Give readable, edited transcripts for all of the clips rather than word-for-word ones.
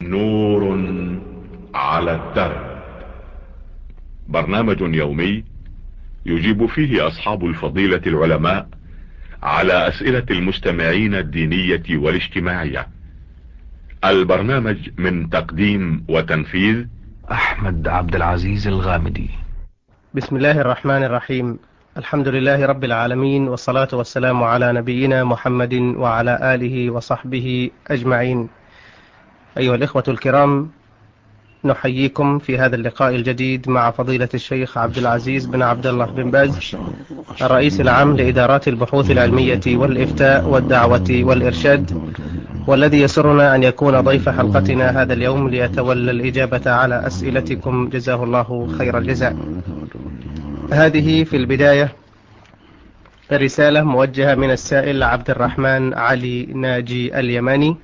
نور على الدرب، برنامج يومي يجيب فيه أصحاب الفضيلة العلماء على أسئلة المستمعين الدينية والاجتماعية. البرنامج من تقديم وتنفيذ أحمد عبد العزيز الغامدي. بسم الله الرحمن الرحيم. الحمد لله رب العالمين، والصلاة والسلام على نبينا محمد وعلى آله وصحبه أجمعين. أيها الإخوة الكرام، نحييكم في هذا اللقاء الجديد مع فضيلة الشيخ عبد العزيز بن عبد الله بن باز، الرئيس العام لإدارات البحوث العلمية والإفتاء والدعوة والإرشاد، والذي يسرنا أن يكون ضيف حلقتنا هذا اليوم ليتولى الإجابة على أسئلتكم، جزاه الله خير الجزاء. هذه في البداية رسالة موجهة من السائل عبد الرحمن علي ناجي اليماني،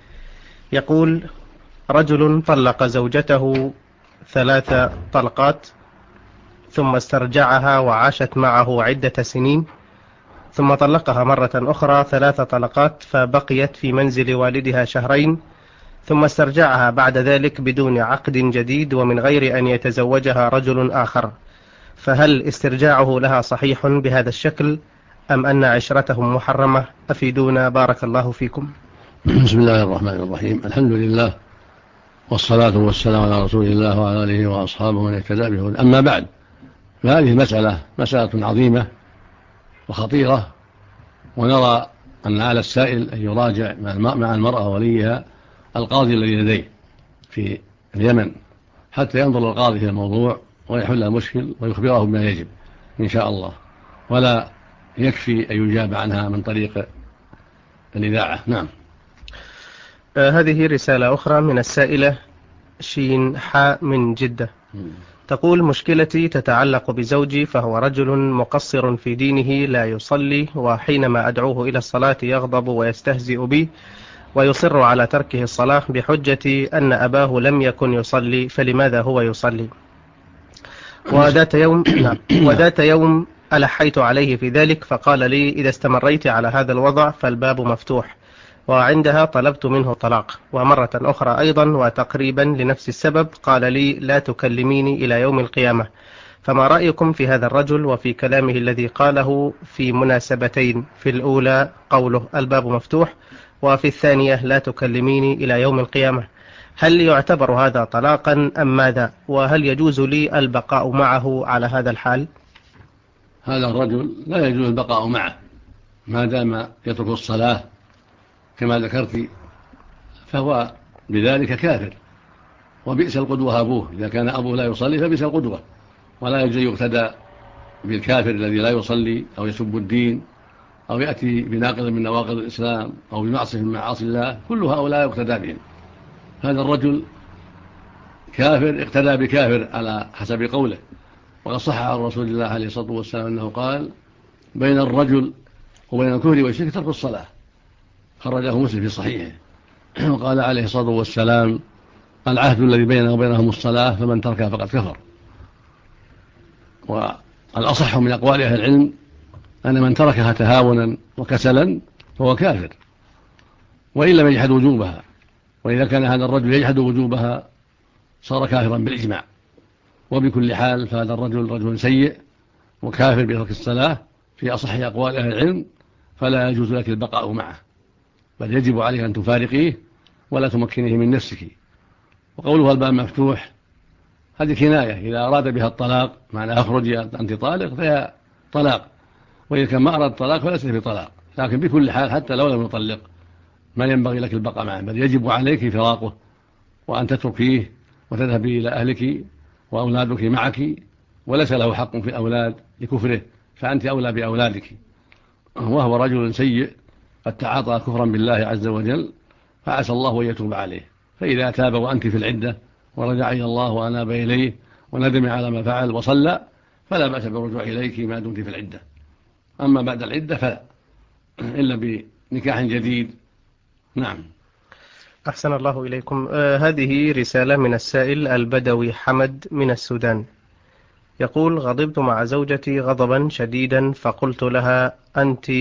يقول: رجل طلق زوجته 3 طلقات، ثم استرجعها وعاشت معه عدة سنين، ثم طلقها مرة أخرى 3 طلقات، فبقيت في منزل والدها 2 شهرين، ثم استرجعها بعد ذلك بدون عقد جديد ومن غير أن يتزوجها رجل آخر، فهل استرجاعه لها صحيح بهذا الشكل أم أن عشرتهم محرمة؟ أفيدونا بارك الله فيكم. بسم الله الرحمن الرحيم. الحمد لله، والصلاة والسلام على رسول الله وعلى آله وأصحابه ومن اهتدى بهداه. أما بعد، فهذه مسألة عظيمة وخطيرة، ونرى أن على السائل أن يراجع مع المرأة وليها القاضي الذي لديه في اليمن، حتى ينظر القاضي في الموضوع ويحل المشكل ويخبره بما يجب إن شاء الله، ولا يكفي أن يجاب عنها من طريق الإذاعة. نعم. هذه رسالة أخرى من السائلة شين حاء من جدة، تقول: مشكلتي تتعلق بزوجي، فهو رجل مقصر في دينه، لا يصلي، وحينما أدعوه إلى الصلاة يغضب ويستهزئ بي ويصر على تركه الصلاة بحجة أن أباه لم يكن يصلي، فلماذا هو يصلي؟ وذات يوم ألحيت عليه في ذلك، فقال لي: إذا استمريت على هذا الوضع فالباب مفتوح، وعندها طلبت منه الطلاق. ومرة أخرى أيضا وتقريبا لنفس السبب قال لي: لا تكلميني إلى يوم القيامة. فما رأيكم في هذا الرجل وفي كلامه الذي قاله في مناسبتين؟ في الأولى قوله الباب مفتوح، وفي الثانية لا تكلميني إلى يوم القيامة. هل يعتبر هذا طلاقا أم ماذا؟ وهل يجوز لي البقاء معه على هذا الحال؟ هذا الرجل لا يجوز البقاء معه ما دام يترك الصلاة كما ذكرت، فهو بذلك كافر، وبئس القدوة أبوه. إذا كان أبوه لا يصلي فبئس القدوة، ولا يجوز يقتدى بالكافر الذي لا يصلي أو يسب الدين أو يأتي بناقض من نواقض الإسلام أو بمعصية من معاصي الله. كل هؤلاء يقتدى بهم. هذا الرجل كافر اقتدى بكافر على حسب قوله، وقد صح عن رسول الله عليه الصلاة والسلام أنه قال: بين الرجل وبين الكفر والشرك ترك الصلاة، خرجه مسلم في صحيحه. وقال عليه الصلاة والسلام: العهد الذي بيننا وبينهم الصلاة، فمن تركها فقد كفر. والأصح من أقوال أهل العلم أن من تركها تهاونا وكسلا فهو كافر، وإن لم يجحد وجوبها. وإذا كان هذا الرجل يجحد وجوبها صار كافرا بالإجماع. وبكل حال فهذا الرجل رجل سيء وكافر بترك الصلاة في أصح أقوال أهل العلم، فلا يجوز لك البقاء معه، بل يجب عليك أن تفارقيه ولا تمكنه من نفسك. وقولها الباب مفتوح هذه كناية، إذا أراد بها الطلاق معنى أخرجي أنت طالق فهي طلاق، وإذا كان ما أراد الطلاق فليس بطلاق. لكن بكل حال حتى لو لم يطلق ما ينبغي لك البقاء معه، بل يجب عليك فراقه وأن تتركيه وتذهبي إلى أهلك وأولادك معك، وليس له حق في الأولاد لكفره، فأنت أولى بأولادك. وهو رجل سيء قد تعاطى كفرا بالله عز وجل، فعسى الله أن يتوب عليه. فإذا تاب وأنت في العدة ورجع إلى الله وأناب إليه وندم على ما فعل وصلى فلا بأس بالرجوع إليك ما دمت في العدة. أما بعد العدة فلا، إلا بنكاح جديد. نعم. أحسن الله إليكم. هذه رسالة من السائل البدوي حمد من السودان، يقول: غضبت مع زوجتي غضبا شديدا، فقلت لها: أنت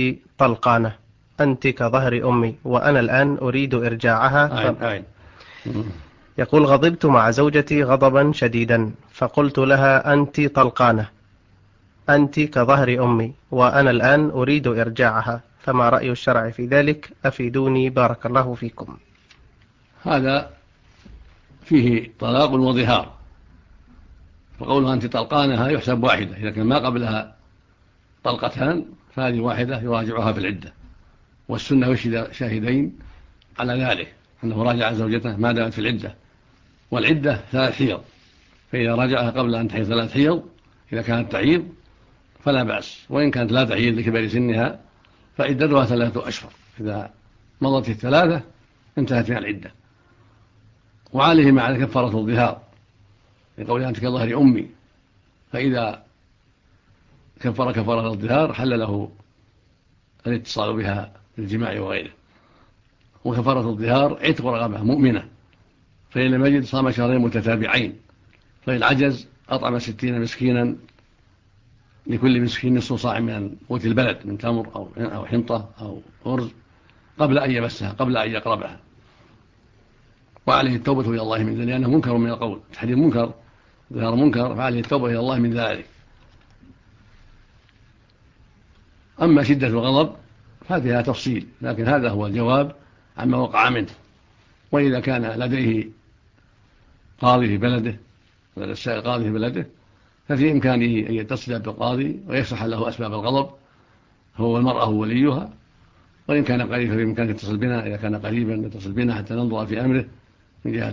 طلقانة، أنت كظهر أمي، وأنا الآن أريد إرجاعها. يقول: غضبت مع زوجتي غضبا شديدا، فقلت لها: أنت طلقانة، أنت كظهر أمي، وأنا الآن أريد إرجاعها، فما رأي الشرع في ذلك؟ أفيدوني بارك الله فيكم. هذا فيه طلاق وظهار، وقولها أنت طلقانها يحسب واحدة، إذا كان ما قبلها طلقتان فهذه واحدة يراجعها في العدة، والسنة يشهد شاهدين على ذلك أنه راجع زوجته ما دامت في العدة، والعدة 3 حيض، فإذا راجعها قبل أن تحيض 3 حيض إذا كانت تعيض فلا بأس، وإن كانت لا تعيض لكبر سنها فعدتها 3 أشهر، إذا مضت 3 انتهت من العدة. وعليه مع كفارة الظهار لقولها أنت كظهر أمي، فإذا كفر كفارة الظهار حل له الاتصال بها بالجماع وغيره. وكفارة الظهار عتق رقبة مؤمنة، فإن لم يجد صام شهرين متتابعين، فإن عجز أطعم 60 مسكينا، لكل مسكين نصف صاع من قوت البلد من تمر أو حنطة أو أرز قبل أن يمسها، قبل أن يقربها. وعليه التوبة إلى الله من ذلك، لأنه منكر من القول، تحديد منكر ظهر منكر، فعليه التوبة إلى الله من ذلك. أما شدة الغضب فهذه تفصيل، لكن هذا هو الجواب عما وقع منه. وإذا كان لديه قاضي في بلده، لدى السائل قاضي في بلده، ففي إمكانه أن يتصل بالقاضي ويشرح له أسباب الغضب، هو والمرأة وليها. وإن كان قريبا في إمكانه يتصل بنا، إذا كان قريبا يتصل بنا حتى ننظر في أمره من جهة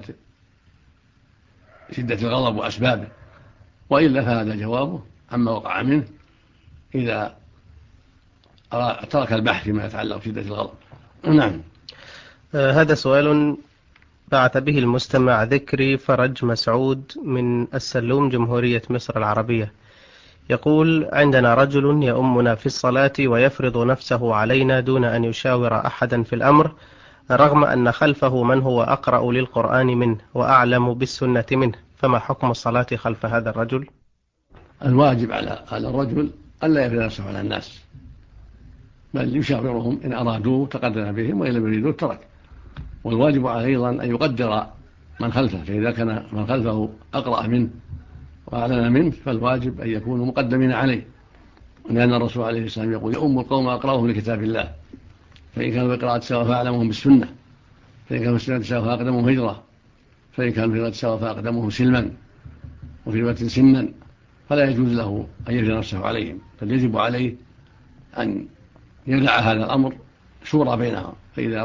شدة الغضب وأسبابه، وإلا فهذا جوابه عما وقع منه إذا ترك البحث فيما يتعلق بشدة الغضب. نعم. هذا سؤال بعث به المستمع ذكري فرج مسعود من السلوم، جمهورية مصر العربية. يقول: عندنا رجل يؤمنا في الصلاة ويفرض نفسه علينا دون أن يشاور أحدا في الأمر، رغم أن خلفه من هو أقرأ للقرآن منه وأعلم بالسنة منه، فما حكم الصلاة خلف هذا الرجل؟ الواجب على الرجل ألا يفرض نفسه على الناس، بل يشاورهم إن أرادوه تقدم بهم، وإن لم يريدوه ترك. والواجب عليه أيضا أن يقدر من خلفه، فإذا كان من خلفه أقرأ منه وأعلم منه فالواجب أن يكونوا مقدمين عليه، لأن الرسول عليه السلام يقول: يؤم القوم أقرأهم لكتاب الله، فإن كانوا بقراءة سواء فأعلمهم بالسنة، فإن كانوا بالسنة سواء فأقدمهم هجرة، فإن كانوا بقراءة سواء فأقدمهم سلما، وفي رواية سنا، فلا يجوز له أن يفرض نفسه عليهم، بل يجب عليه أن يدع هذا الأمر شورى بينهم، فإذا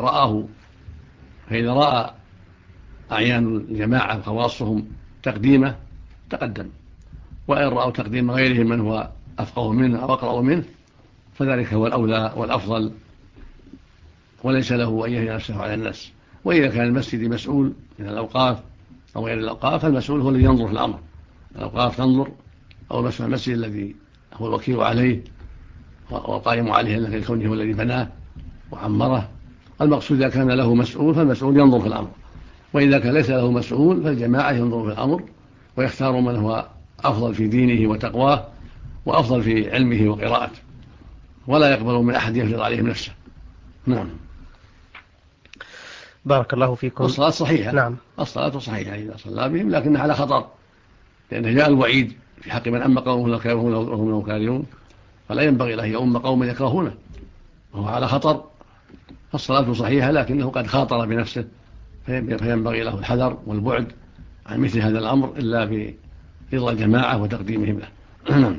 رأى أعيان الجماعة وخواصهم تقديمه تقدم، وإن رأوا تقديم غيرهم من هو أفقه منه أو أقرأ منه فذلك هو الأولى والأفضل، وليس له أن يهي نفسه على الناس. وإذا كان المسجد مسؤول من الأوقاف أو غير الأوقاف فالمسؤول هو الذي ينظر في الأمر، الأوقاف تنظر، أو مسؤول المسجد الذي هو الوكيل عليه والقائم عليه لكونه هو الذي بناه وعمره. المقصود إذا كان له مسؤول فالمسؤول ينظر في الأمر، وإذا كان ليس له مسؤول فالجماعة ينظر في الأمر ويختار من هو أفضل في دينه وتقواه وأفضل في علمه وقراءته، ولا يقبل من أحد يفرض عليهم نفسه. نعم. بارك الله فيكم. الصلاة صحيحة. نعم. الصلاة صحيحة إذا صلى بهم، لكنها على خطر، لأن جاء الوعيد في حق من أم قومه وهم له كارهون، فلا ينبغي له يؤم قوم يكرهونه وهو على خطر. فالصلاة صحيحة لكنه قد خاطر بنفسه، فينبغي له الحذر والبعد عن مثل هذا الأمر إلا برضا الجماعة وتقديمهم له.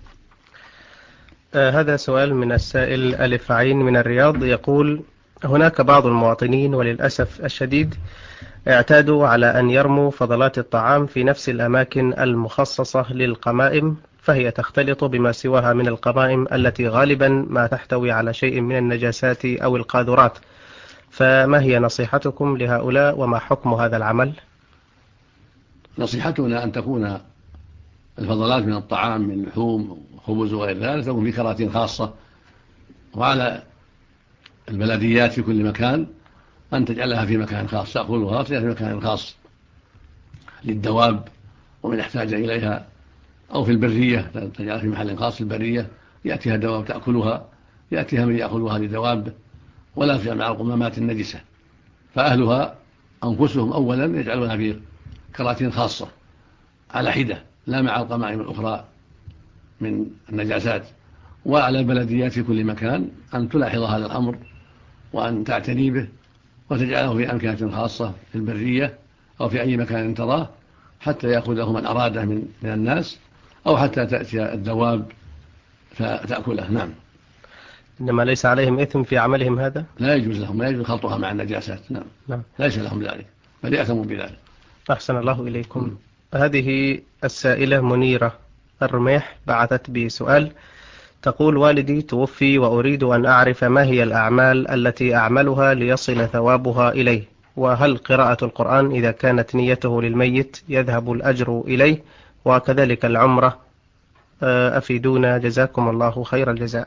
هذا سؤال من السائل ألف عين من الرياض. يقول: هناك بعض المواطنين وللأسف الشديد اعتادوا على أن يرموا فضلات الطعام في نفس الأماكن المخصصة للقمائم، فهي تختلط بما سواها من القمائم التي غالبا ما تحتوي على شيء من النجاسات أو القاذورات، فما هي نصيحتكم لهؤلاء وما حكم هذا العمل؟ نصيحتنا أن تكون الفضلات من الطعام من لحوم وخبز وغير ذلك تكون في كراتين خاصة، وعلى البلديات في كل مكان أن تجعلها في مكان خاص، تأكلها في مكان خاص للدواب ومن يحتاج إليها، أو في البرية تجعلها في محل خاص في البرية يأتيها دواب تأكلها، يأتيها من يأكلها لدواب، ولا في مع القمامات النجسة، فأهلها أنفسهم أولا يجعلونها في كراتين خاصة على حدة لا مع القمائم الأخرى من النجاسات. وعلى البلديات في كل مكان أن تلاحظ هذا الأمر وأن تعتني به وتجعله في أمكنة خاصة في البرية أو في أي مكان تراه حتى يأخذه من أراده من الناس أو حتى تأتي الدواب فتأكله. نعم. إنما ليس عليهم إثم في عملهم هذا؟ لا يجوز لهم، لا يجوز خلطها مع النجاسات. نعم. ليس لهم ذلك بل يأثموا بذلك. أحسن الله إليكم. هذه السائلة منيرة الرميح بعثت بسؤال، تقول: والدي توفي وأريد أن أعرف ما هي الأعمال التي أعملها ليصل ثوابها إليه، وهل قراءة القرآن إذا كانت نيته للميت يذهب الأجر إليه، وكذلك العمرة؟ أفيدونا جزاكم الله خير الجزاء.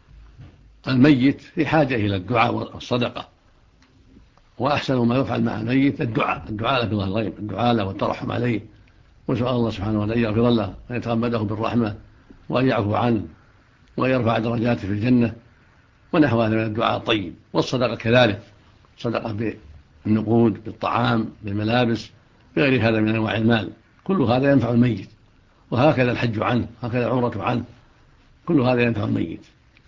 الميت في حاجة إلى الدعاء والصدقة، وأحسن ما يفعل مع الميت الدعاء له بظهر الغيب، الدعاء له والترحم عليه وسؤال الله سبحانه وتعالى أن يغفر له وأن يتغمده بالرحمة وأن يعفو عنه وأن يرفع درجاته في الجنة ونحو هذا من الدعاء الطيب. والصدقة كذلك، صدقة بالنقود، بالطعام، بالملابس، بغير هذا من أنواع المال، كل هذا ينفع الميت. وهكذا الحج عنه، هكذا العمرة عنه، كل هذا ينفع الميت.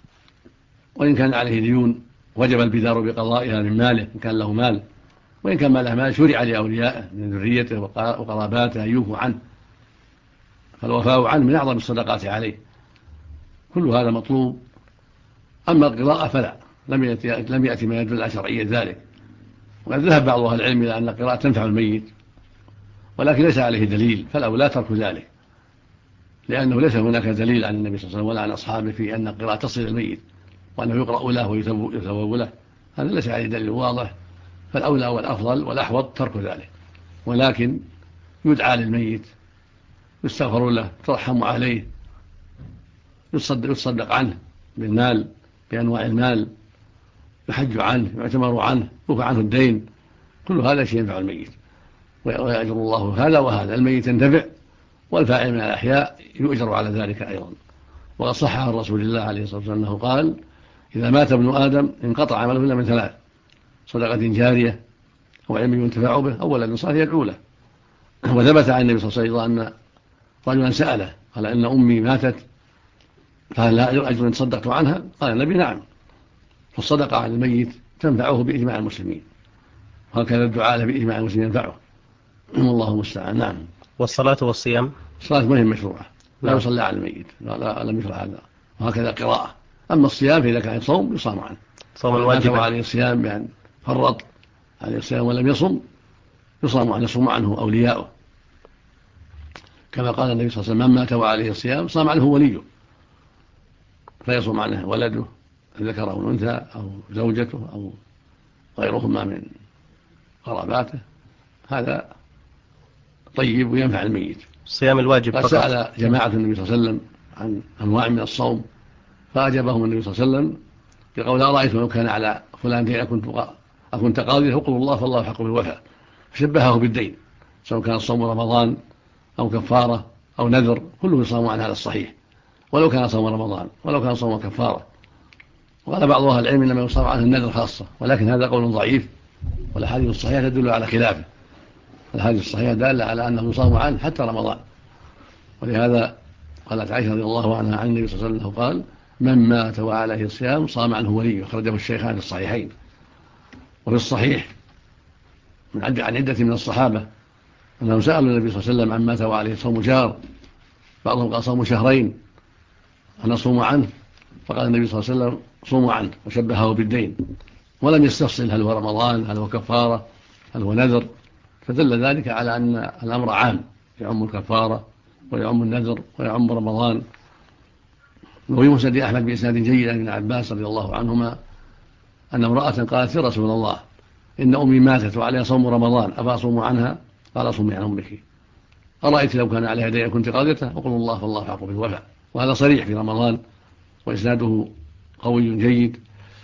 وإن كان عليه ديون وجب البدار بقضائها من ماله إن كان له مال، وإن كان ما له مال شرع لأوليائه من ذريته وقراباته أن يوفوا عنه، فالوفاء عنه من أعظم الصدقات عليه. كل هذا مطلوب. أما القراءة فلا، لم يأتي ما يدل على شرعية ذلك. وقد ذهب بعض أهل العلم إلى أن القراءة تنفع الميت، ولكن ليس عليه دليل، فالأولى ترك ذلك، لأنه ليس هناك دليل عن النبي صلى الله عليه وسلم ولا عن أصحابه في أن القراءة تصل الميت وأنه يقرأ له ويثوب له، هذا ليس عليه دليل واضح. فالأولى والأفضل والأحوط ترك ذلك، ولكن يدعى للميت، يستغفر له، ترحم عليه، يتصدق عنه بالمال، بأنواع المال، يحج عنه، يعتمر عنه، يوفى عنه الدين، كل هذا شيء ينفع الميت ويأجر الله هذا وهذا. الميت ينتفع والفاعل من الأحياء يؤجر على ذلك أيضا. وقد صح عن رسول الله عليه الصلاة والسلام أنه قال: إذا مات ابن آدم انقطع عمله إلا من ثلاث: صدقة جارية أو علم ينتفع به أو ولد صالح يدعو له. وثبت عن النبي صلى الله عليه وسلم أن رجلا سأله قال: إن أمي ماتت فهل لا أجر إن تصدقت عنها؟ قال النبي: نعم. فالصدقة عن الميت تنفعه بإجماع المسلمين، وهكذا الدعاء له بإجماع المسلمين ينفعه، والله المستعان. نعم. والصلاة والصيام؟ الصلاة ما هي مشروعة، لا يصلى على الميت، لا لم يشرع هذا. وهكذا قراءة. أما الصيام فإذا كان صوم يصام عنه، صوم الواجب عليه الصيام بأن فرط عليه الصيام ولم يصم يصام عنه، يصوم عنه أولياؤه، كما قال النبي صلى الله عليه وسلم: من مات وعليه الصيام صام عنه وليه، فيصوم عنه ولده ذكر أو أنثى أو زوجته أو غيرهما من قراباته، هذا طيب وينفع الميت. صيام الواجب قد سأل جماعة النبي صلى الله عليه وسلم عن أنواع من الصوم فأجابهم النبي صلى الله عليه وسلم بقول: أرأيتم لو كان على فلان دين أكنت قاضيا فقل الله فالله حق بالوفاء. فشبهه بالدين، سواء كان صوم رمضان أو كفارة أو نذر، كله يصام عن هذا الصحيح، ولو كان صوم رمضان ولو كان صوم كفارة. وقال بعض أهل العلم إنما يصام عنه النذر خاصة، ولكن هذا قول ضعيف، والأحاديث الصحيحة تدل على خلافه. الحديث الصحيح دال على أنه يصام عنه حتى رمضان. ولهذا قالت عائشة رضي الله عنها عن النبي صلى الله عليه وسلم قال: من مات وعليه الصيام صام عنه وليه، أخرجه الشيخان في الصحيحين. وفي الصحيح عن عدة من الصحابة أنهم سألوا النبي صلى الله عليه وسلم عن مات وعليه صوم شهر، بعضهم قال صوم شهرين أنا صوم عنه، فقال النبي صلى الله عليه وسلم: صوموا عنه، وشبهه بالدين، ولم يستفصل هل هو رمضان هل هو كفارة هل هو نذر، فدل ذلك على أن الأمر عام، يعم الكفارة ويعم النذر ويعم رمضان. وفي مسند أحمد بإسناد جيد عن ابن عباس رضي الله عنهما أن امرأة قالت: يا رسول الله إن أمي ماتت وعليها صوم رمضان أفأصوم عنها؟ قال: صومي عن أمك. أرأيت لو كان عليها دين كنت قاضيته؟ أقول الله فالله حق بالوفاء. وهذا صريح في رمضان وإسناده قوي جيد.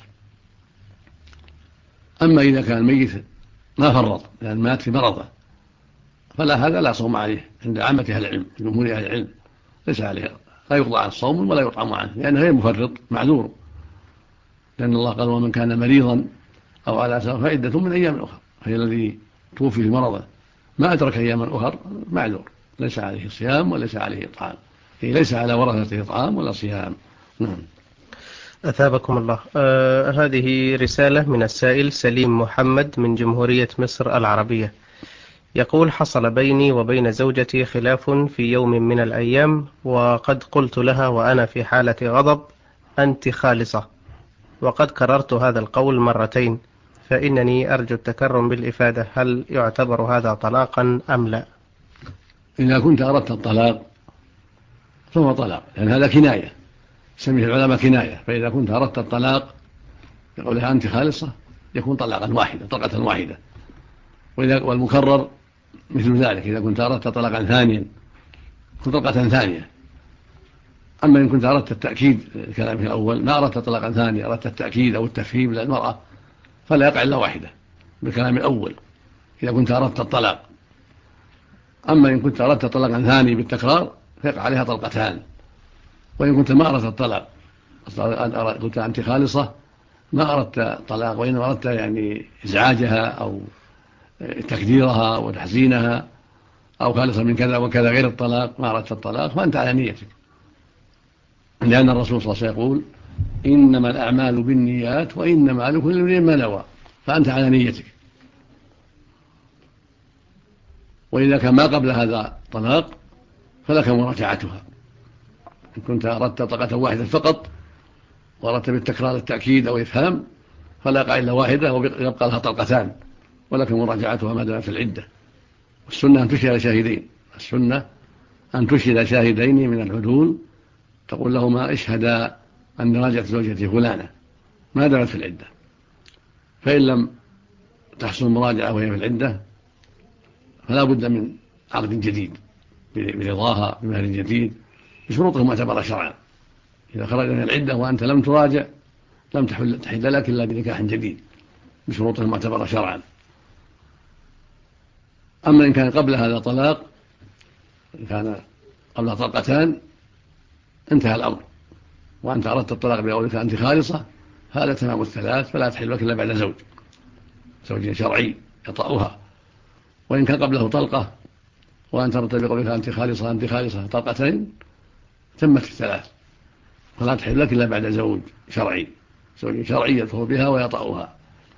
أما إذا كان الميت ما فرط لأن مات في مرضه فلا، هذا لا صوم عليه عند عامة أهل العلم، جمهور أهل العلم ليس عليه، لا يقضى عن الصوم ولا يطعم عنه، لأنه غير مفرط معذور، لأن الله قال: ومن كان مريضا أو على سفر فعدة من أيام أخرى. فهي الذي توفي في مرضه ما أدرك أياما أخر معذور، ليس عليه صيام وليس عليه إطعام، ليس على ورثته إطعام ولا صيام. نعم. أثابكم الله. هذه رسالة من السائل سليم محمد من جمهورية مصر العربية، يقول: حصل بيني وبين زوجتي خلاف في يوم من الأيام، وقد قلت لها وأنا في حالة غضب: أنت خالصة، وقد كررت هذا القول مرتين، فإنني أرجو التكرم بالإفادة، هل يعتبر هذا طلاقا أم لا؟ إذا كنت أردت الطلاق فهو طلاق، لأن هذا كناية، سميه العلماء كناية. فإذا كنت أردت الطلاق يقولها أنت خالصة يكون طلقة واحدة. والمكرر مثل ذلك، إذا كنت أردت طلاقا ثانيا يكون طلقة ثانية. أما إن كنت أردت التأكيد الكلام في الأول، ما أردت طلاقا ثانية، أردت التأكيد أو التفهيم للمرأة، فلا يقع إلا واحدة بالكلام الأول إذا كنت أردت الطلاق. أما إن كنت أردت طلاقا ثاني بالتكرار فيقع عليها طلقتان. وإن كنت ما أردت الطلاق، قلت أنت خالصة، ما أردت طلاق وإنما أردت يعني إزعاجها أو تكديرها وتحزينها، أو خالصة من كذا وكذا غير الطلاق، ما أردت الطلاق، فأنت على نيتك، لأن الرسول صلى الله عليه وسلم يقول: إنما الأعمال بالنيات وإنما لكل امرئ ما نوى، فأنت على نيتك. وإذا كان ما قبل هذا طلاق فلك مراجعتها. إن كنت أردت طلقة واحدة فقط وأردت بالتكرار التأكيد أو إفهام فلا يقع إلا واحدة ويبقى لها طلقتان، ولك مراجعتها ما دامت في العدة. والسنة أن تشهد شاهدين، السنة أن تشهد شاهدين من العدول، تقول لهما: اشهدا أن راجعت زوجتي فلانة ما دامت في العدة. فإن لم تحصل مراجعة وهي في العدة فلا بد من عقد جديد برضاها بمهر جديد بشروطه معتبرة شرعا. إذا خرج من العدة وأنت لم تراجع لم تحل لك إلا بنكاح جديد بشروطه معتبرة شرعا. أما إن كان قبل هذا طلاق، إن كان قبل طلقتان انتهى الأمر وأنت أردت الطلاق بقولك أنت خالصة، هذا تمام الثلاث، فلا تحل لك إلا بعد زوج شرعي يطأها. وإن كان قبله طلقة وأنت أردت بقولك أنت خالصة طلقتين، تمت الثلاث، فلا تحل لك إلا بعد زوج شرعي يدخل بها ويطأها.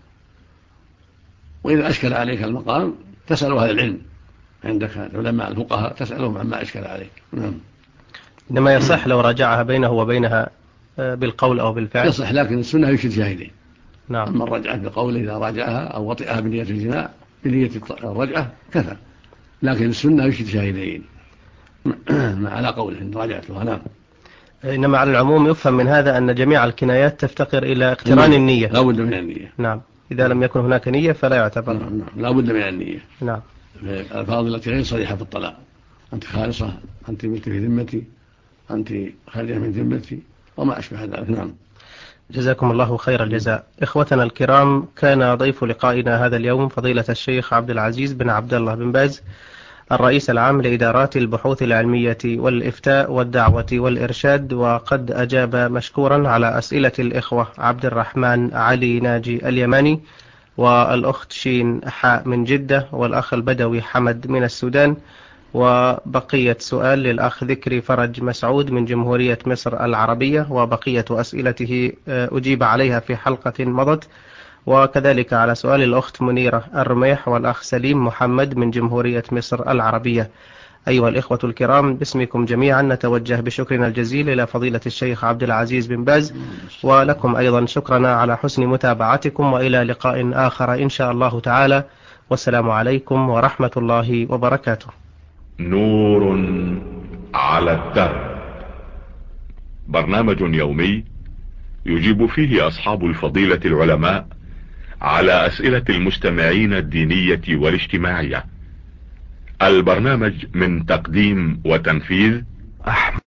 وإذا أشكل عليك المقام تسأل أهل العلم، عندك العلماء الفقهاء تسألهم عما أشكل عليك. إنما يصح لو راجعها بينه وبينها بالقول أو بالفعل؟ يصح، لكن السنة يشهد شاهدين. نعم. أما الرجعة بالقول إذا راجعها أو وطئها بنية الجماع بنية الرجعة كفى، لكن السنة يشهد شاهدين على قوله إن راجعتها. نعم. إنما على العموم يفهم من هذا أن جميع الكنايات تفتقر إلى اقتران النية. لا بد من النية. نعم. إذا لم يكن هناك نية فلا يعتبر. نعم. لا بد من النية. نعم. الألفاظ التي غير صريحة في الطلاق: أنت خالصة، أنت بنت في ذمتي، أنت خارجة من ذمتي، وما أشبه ذلك. نعم. جزاكم الله خير الجزاء. إخوتنا الكرام، كان ضيف لقائنا هذا اليوم فضيلة الشيخ عبد العزيز بن عبد الله بن باز، الرئيس العام لإدارات البحوث العلمية والإفتاء والدعوة والإرشاد، وقد أجاب مشكورا على أسئلة الإخوة عبد الرحمن علي ناجي اليماني، والأخت شين حاء من جدة، والأخ البدوي حمد من السودان، وبقية سؤال للأخ ذكري فرج مسعود من جمهورية مصر العربية، وبقية أسئلته أجيب عليها في حلقة مضت، وكذلك على سؤال الأخت منيرة الرميح والأخ سليم محمد من جمهورية مصر العربية. أيها الإخوة الكرام، باسمكم جميعا نتوجه بشكرنا الجزيل إلى فضيلة الشيخ عبد العزيز بن باز، ولكم أيضا شكرنا على حسن متابعتكم، وإلى لقاء آخر إن شاء الله تعالى، والسلام عليكم ورحمة الله وبركاته. نور على الدرب، برنامج يومي يجيب فيه أصحاب الفضيلة العلماء على أسئلة المستمعين الدينية والاجتماعية. البرنامج من تقديم وتنفيذ أحمد